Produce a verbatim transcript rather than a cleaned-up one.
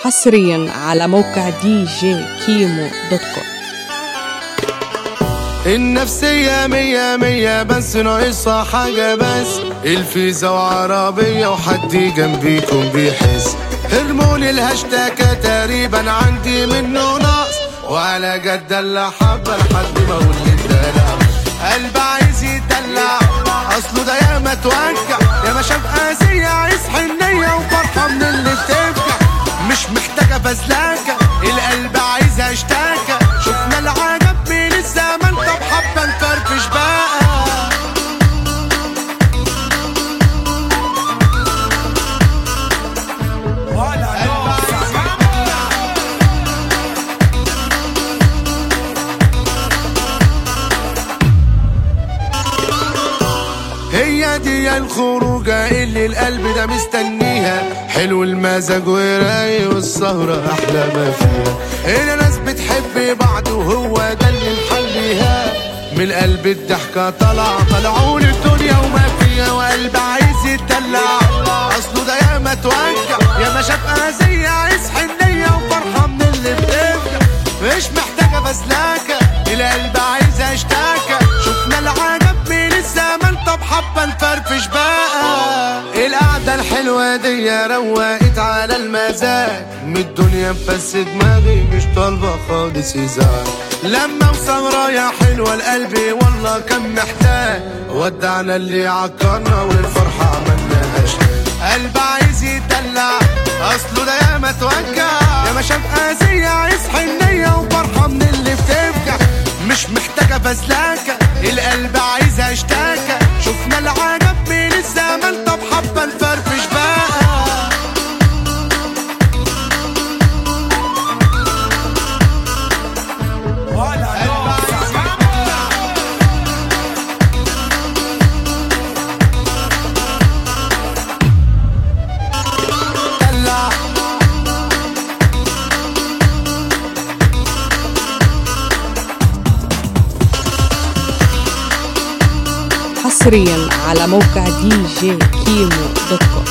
حصريا على موقع دي جي كيمو دوت كوم. النفسية مية مية بس ناقصها حاجة بس، الفيزا وعربية وحد جنبيكم بيحس. هرموني الهاشتاج تقريبا عندي منه نقص، وعلى جد اللي حبة لحد ما اقول الدلع. قلب عايز يدلع اصله ده ياما توجع، ياما شاف قاسية عايز حنية وفرحة من اللي بتفجع. مش محتاجة فزلاكة، القلب عايزها اشتاكة. شفنا العجب من الزمن، طب حبة نفرفش بقى. هي دي الخروجة اللي القلب ده مستنيها، حلو المزاج ورايق والسهرة أحلى ما فيها. هنا ناس بتحب بعض وهو ده اللي محليها، من القلب الضحكة طلع طلعوا الدنيا وما فيها. وقلب عايز يتدلع أصله ده ياما توجع، ياما شاف قاسية عايز حنية وفرحة من اللي بتفجع. مش محتاجة فزلاكة، القلب عايزها اشتاكة. شفنا العجب من الزمن، طب حبة نفرفش بقى. القعدة الحلوة دي روقت على المزاج، من الدنيا مفس دماغي مش طالبة خالص إزعاج. لما وسمرايا حلوة القلب والله كان محتاج، ودعنا اللي عكرنا والفرحة عملناها اشتاق. قلب عايز يدلع أصله ده ياما توجع، ياما شاف قاسية عايز حنية وفرحة من اللي بتفجع. مش محتاجة فزلاكة، القلب عايزها اشتاكة. شفنا العجب من الزمن، طب حبة نفرفش بقى. حصريا على موقع دي جي كيمو دوت كوم.